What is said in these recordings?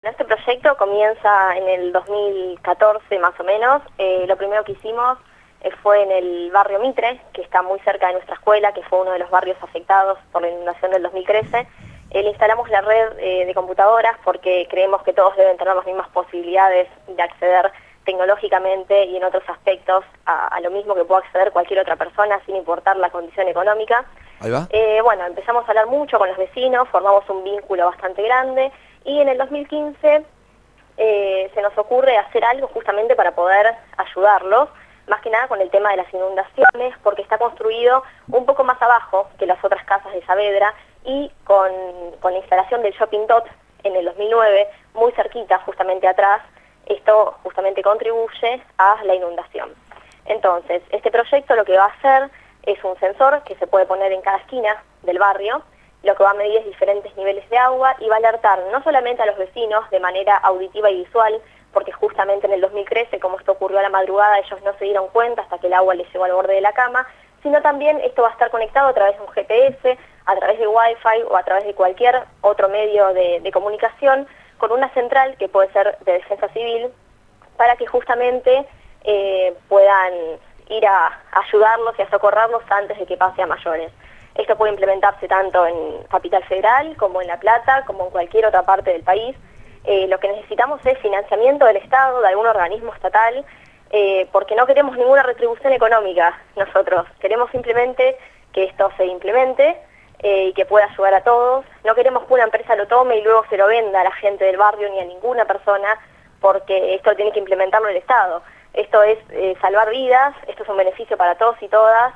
Este proyecto comienza en el 2014 más o menos. Lo primero que hicimos fue en el barrio Mitre, que está muy cerca de nuestra escuela, que fue uno de los barrios afectados por la inundación del 2013. Le instalamos la red de computadoras porque creemos que todos deben tener las mismas posibilidades de acceder tecnológicamente y en otros aspectos a lo mismo que pueda acceder cualquier otra persona sin importar la condición económica. Ahí va. Bueno, empezamos a hablar mucho con los vecinos, formamos un vínculo bastante grande y en el 2015 se nos ocurre hacer algo justamente para poder ayudarlos, más que nada con el tema de las inundaciones, porque está construido un poco más abajo que las otras casas de Saavedra y con la instalación del Shopping Dot en el 2009, muy cerquita justamente atrás, esto justamente contribuye a la inundación. Entonces, este proyecto lo que va a hacer es un sensor que se puede poner en cada esquina del barrio, lo que va a medir es diferentes niveles de agua y va a alertar no solamente a los vecinos de manera auditiva y visual, porque justamente en el 2013, como esto ocurrió a la madrugada, ellos no se dieron cuenta hasta que el agua les llegó al borde de la cama, sino también esto va a estar conectado a través de un GPS, a través de Wi-Fi o a través de cualquier otro medio de comunicación, con una central que puede ser de defensa civil, para que justamente puedan ir a ayudarlos y a socorrerlos antes de que pase a mayores. Esto puede implementarse tanto en Capital Federal como en La Plata, como en cualquier otra parte del país. Lo que necesitamos es financiamiento del Estado, de algún organismo estatal, porque no queremos ninguna retribución económica nosotros. Queremos simplemente que esto se implemente y que pueda ayudar a todos. No queremos que una empresa lo tome y luego se lo venda a la gente del barrio ni a ninguna persona, porque esto tiene que implementarlo el Estado. Esto es salvar vidas, esto es un beneficio para todos y todas,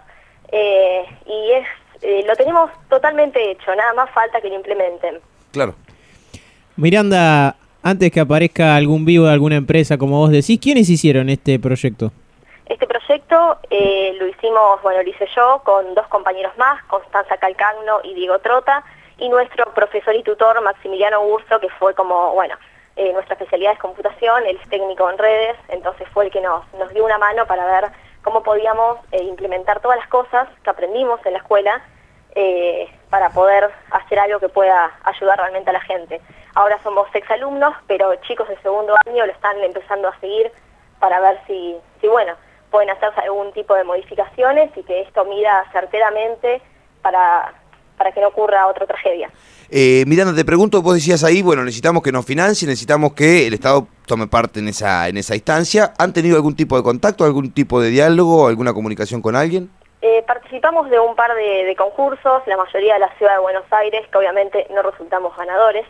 y lo tenemos totalmente hecho, nada más falta que lo implementen. Claro. Miranda, antes que aparezca algún vivo de alguna empresa, como vos decís, ¿quiénes hicieron este proyecto? Este proyecto lo hicimos, bueno, lo hice yo con dos compañeros más, Constanza Calcagno y Diego Trota, y nuestro profesor y tutor Maximiliano Urso, que fue como, bueno, nuestra especialidad es computación, él es técnico en redes, entonces fue el que nos dio una mano para ver cómo podíamos implementar todas las cosas que aprendimos en la escuela para poder hacer algo que pueda ayudar realmente a la gente. Ahora somos exalumnos, pero chicos de segundo año lo están empezando a seguir para ver si bueno, pueden hacerse algún tipo de modificaciones y que esto mida certeramente para que no ocurra otra tragedia. Miranda, te pregunto, vos decías ahí, bueno, necesitamos que nos financie, necesitamos que el Estado tome parte en esa instancia. ¿Han tenido algún tipo de contacto, algún tipo de diálogo, alguna comunicación con alguien? Participamos de un par de concursos, la mayoría de la ciudad de Buenos Aires, que obviamente no resultamos ganadores.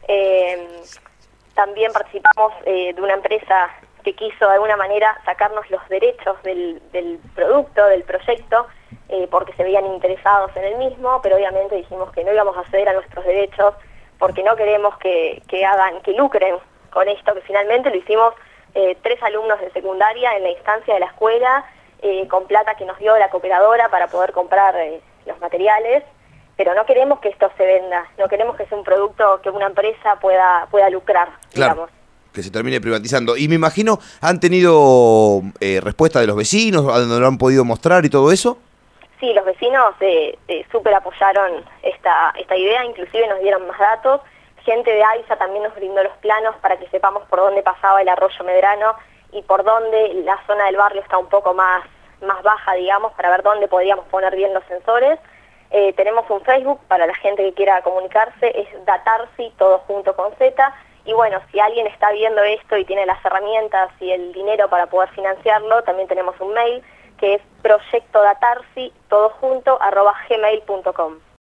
También participamos de una empresa que quiso de alguna manera sacarnos los derechos del producto, del proyecto, porque se veían interesados en el mismo, pero obviamente dijimos que no íbamos a ceder a nuestros derechos porque no queremos que lucren con esto, que finalmente lo hicimos 3 alumnos de secundaria en la instancia de la escuela, con plata que nos dio la cooperadora para poder comprar los materiales, pero no queremos que esto se venda, no queremos que sea un producto que una empresa pueda lucrar, claro, digamos. Que se termine privatizando. Y me imagino, ¿han tenido respuesta de los vecinos, a donde lo han podido mostrar y todo eso? Sí, los vecinos súper apoyaron esta idea, inclusive nos dieron más datos. Gente de AISA también nos brindó los planos para que sepamos por dónde pasaba el arroyo Medrano y por dónde la zona del barrio está un poco más baja, digamos, para ver dónde podríamos poner bien los sensores. Tenemos un Facebook para la gente que quiera comunicarse, es Datarsi, todo junto con Z. Y bueno, si alguien está viendo esto y tiene las herramientas y el dinero para poder financiarlo, también tenemos un mail que es proyectodatarsi, todo junto, @gmail.com.